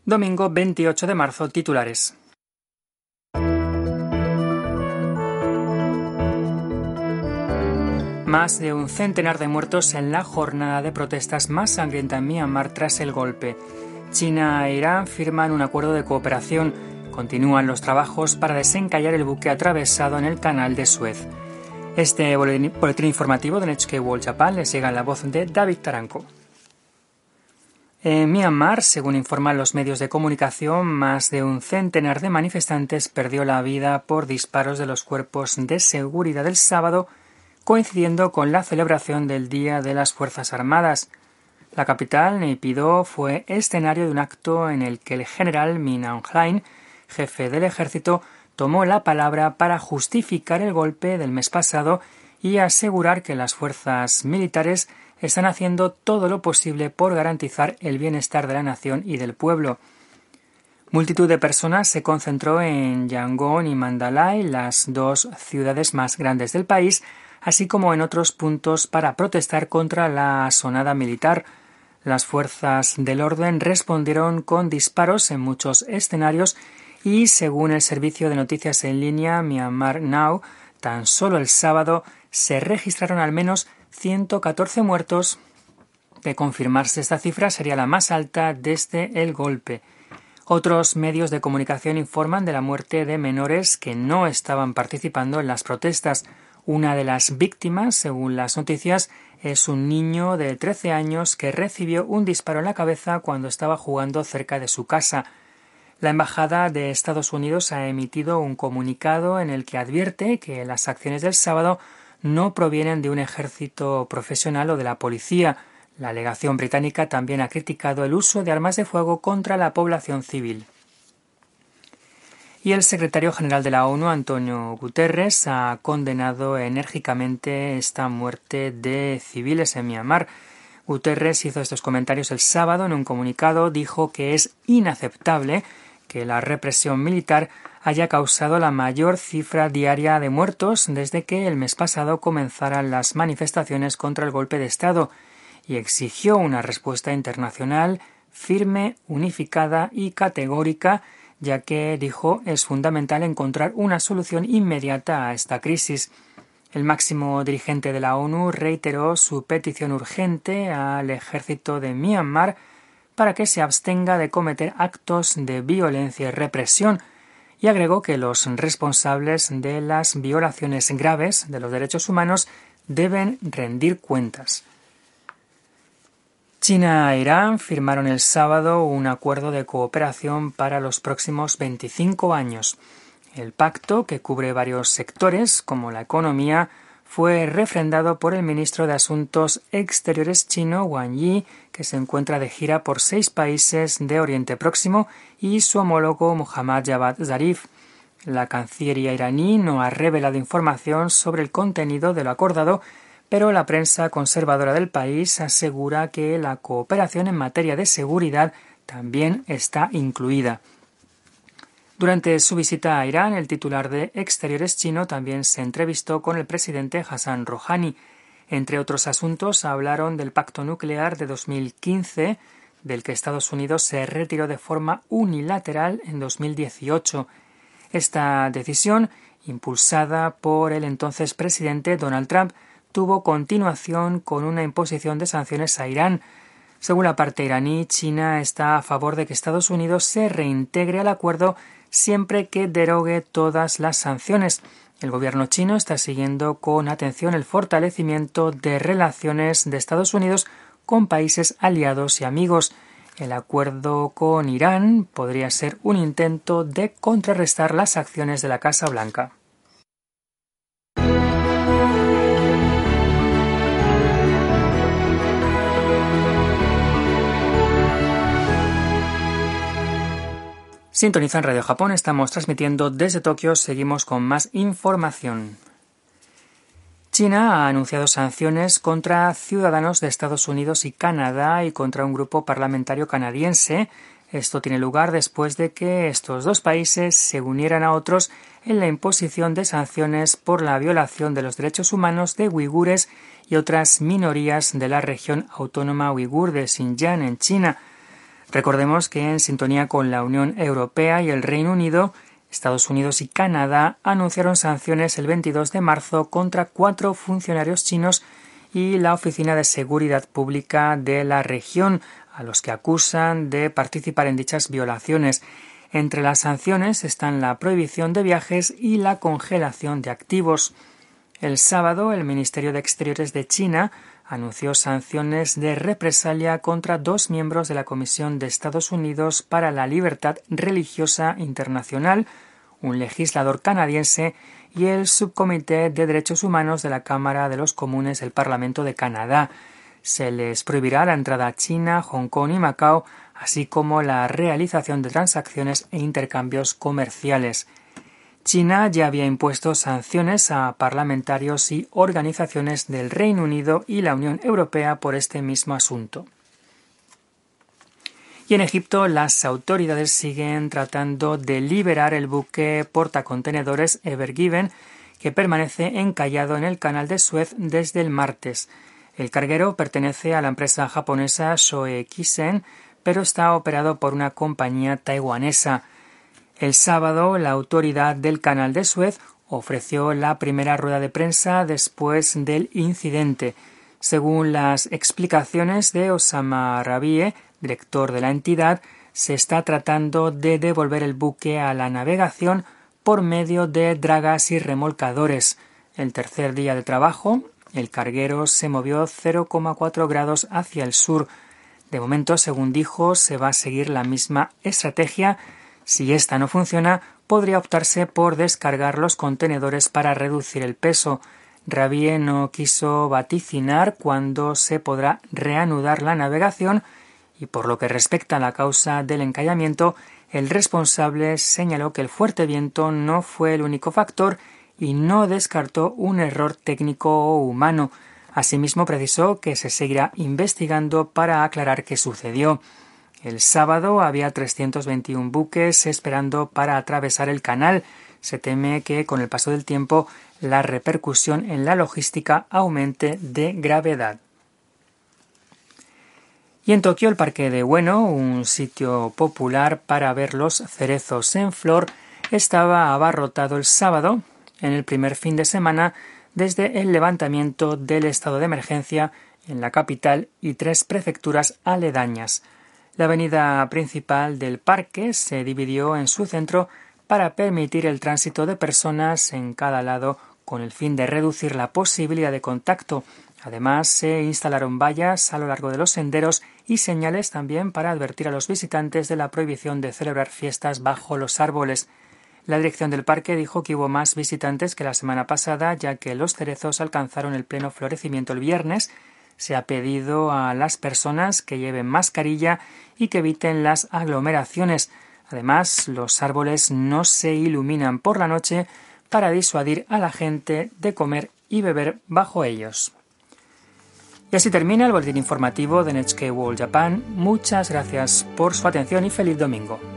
Domingo 28 de marzo, titulares. Más de un centenar de muertos en la jornada de protestas más sangrienta en Myanmar tras el golpe. China e Irán firman un acuerdo de cooperación. Continúan los trabajos para desencallar el buque atravesado en el canal de Suez. Este boletín informativo de NHK World Japan les llega en la voz de David Taranco. En Myanmar, según informan los medios de comunicación, más de un centenar de manifestantes perdió la vida por disparos de los cuerpos de seguridad el sábado, coincidiendo con la celebración del Día de las Fuerzas Armadas. La capital, Naypyidaw, fue escenario de un acto en el que el general Min Aung Hlaing, jefe del ejército, tomó la palabra para justificar el golpe del mes pasado y asegurar que las fuerzas militares están haciendo todo lo posible por garantizar el bienestar de la nación y del pueblo. Multitud de personas se concentró en Yangon y Mandalay, las dos ciudades más grandes del país, así como en otros puntos para protestar contra la asonada militar. Las fuerzas del orden respondieron con disparos en muchos escenarios y, según el servicio de noticias en línea Myanmar Now, tan solo el sábado se registraron al menos 114 muertos. De confirmarse esta cifra, sería la más alta desde el golpe. Otros medios de comunicación informan de la muerte de menores que no estaban participando en las protestas. Una de las víctimas, según las noticias, es un niño de 13 años que recibió un disparo en la cabeza cuando estaba jugando cerca de su casa. La Embajada de Estados Unidos ha emitido un comunicado en el que advierte que las acciones del sábado no provienen de un ejército profesional o de la policía. La legación británica también ha criticado el uso de armas de fuego contra la población civil. Y el secretario general de la ONU, Antonio Guterres, ha condenado enérgicamente esta muerte de civiles en Myanmar. Guterres hizo estos comentarios el sábado en un comunicado. Dijo que es inaceptable que la represión militar haya causado la mayor cifra diaria de muertos desde que el mes pasado comenzaran las manifestaciones contra el golpe de Estado, y exigió una respuesta internacional firme, unificada y categórica, ya que, dijo, es fundamental encontrar una solución inmediata a esta crisis. El máximo dirigente de la ONU reiteró su petición urgente al ejército de Myanmar para que se abstenga de cometer actos de violencia y represión, y agregó que los responsables de las violaciones graves de los derechos humanos deben rendir cuentas. China e Irán firmaron el sábado un acuerdo de cooperación para los próximos 25 años. El pacto, que cubre varios sectores, como la economía, fue refrendado por el ministro de Asuntos Exteriores chino, Wang Yi, que se encuentra de gira por 6 países de Oriente Próximo, y su homólogo Mohammad Javad Zarif. La Cancillería iraní no ha revelado información sobre el contenido de lo acordado, pero la prensa conservadora del país asegura que la cooperación en materia de seguridad también está incluida. Durante su visita a Irán, el titular de Exteriores chino también se entrevistó con el presidente Hassan Rouhani. Entre otros asuntos, hablaron del pacto nuclear de 2015, del que Estados Unidos se retiró de forma unilateral en 2018. Esta decisión, impulsada por el entonces presidente Donald Trump, tuvo continuación con una imposición de sanciones a Irán. Según la parte iraní, China está a favor de que Estados Unidos se reintegre al acuerdo siempre que derogue todas las sanciones. El gobierno chino está siguiendo con atención el fortalecimiento de relaciones de Estados Unidos con países aliados y amigos. El acuerdo con Irán podría ser un intento de contrarrestar las acciones de la Casa Blanca. Sintonizan Radio Japón, estamos transmitiendo desde Tokio, seguimos con más información. China ha anunciado sanciones contra ciudadanos de Estados Unidos y Canadá y contra un grupo parlamentario canadiense. Esto tiene lugar después de que estos dos países se unieran a otros en la imposición de sanciones por la violación de los derechos humanos de uigures y otras minorías de la región autónoma uigur de Xinjiang en China. Recordemos que en sintonía con la Unión Europea y el Reino Unido, Estados Unidos y Canadá anunciaron sanciones el 22 de marzo contra 4 funcionarios chinos y la Oficina de Seguridad Pública de la región, a los que acusan de participar en dichas violaciones. Entre las sanciones están la prohibición de viajes y la congelación de activos. El sábado, el Ministerio de Exteriores de China anunció sanciones de represalia contra 2 miembros de la Comisión de Estados Unidos para la Libertad Religiosa Internacional, un legislador canadiense, y el Subcomité de Derechos Humanos de la Cámara de los Comunes del Parlamento de Canadá. Se les prohibirá la entrada a China, Hong Kong y Macao, así como la realización de transacciones e intercambios comerciales. China ya había impuesto sanciones a parlamentarios y organizaciones del Reino Unido y la Unión Europea por este mismo asunto. Y en Egipto las autoridades siguen tratando de liberar el buque portacontenedores Ever Given, que permanece encallado en el canal de Suez desde el martes. El carguero pertenece a la empresa japonesa Shoei Kisen, pero está operado por una compañía taiwanesa. El sábado, la autoridad del canal de Suez ofreció la primera rueda de prensa después del incidente. Según las explicaciones de Osama Rabie, director de la entidad, se está tratando de devolver el buque a la navegación por medio de dragas y remolcadores. El tercer día de trabajo, el carguero se movió 0,4 grados hacia el sur. De momento, según dijo, se va a seguir la misma estrategia. Si esta no funciona, podría optarse por descargar los contenedores para reducir el peso. Rabie no quiso vaticinar cuándo se podrá reanudar la navegación y por lo que respecta a la causa del encallamiento, el responsable señaló que el fuerte viento no fue el único factor y no descartó un error técnico o humano. Asimismo, precisó que se seguirá investigando para aclarar qué sucedió. El sábado había 321 buques esperando para atravesar el canal. Se teme que con el paso del tiempo la repercusión en la logística aumente de gravedad. Y en Tokio, el Parque de Ueno, un sitio popular para ver los cerezos en flor, estaba abarrotado el sábado, en el primer fin de semana, desde el levantamiento del estado de emergencia en la capital y 3 prefecturas aledañas. La avenida principal del parque se dividió en su centro para permitir el tránsito de personas en cada lado con el fin de reducir la posibilidad de contacto. Además, se instalaron vallas a lo largo de los senderos y señales también para advertir a los visitantes de la prohibición de celebrar fiestas bajo los árboles. La dirección del parque dijo que hubo más visitantes que la semana pasada, ya que los cerezos alcanzaron el pleno florecimiento el viernes. Se ha pedido a las personas que lleven mascarilla y que eviten las aglomeraciones. Además, los árboles no se iluminan por la noche para disuadir a la gente de comer y beber bajo ellos. Y así termina el boletín informativo de NHK World Japan. Muchas gracias por su atención y feliz domingo.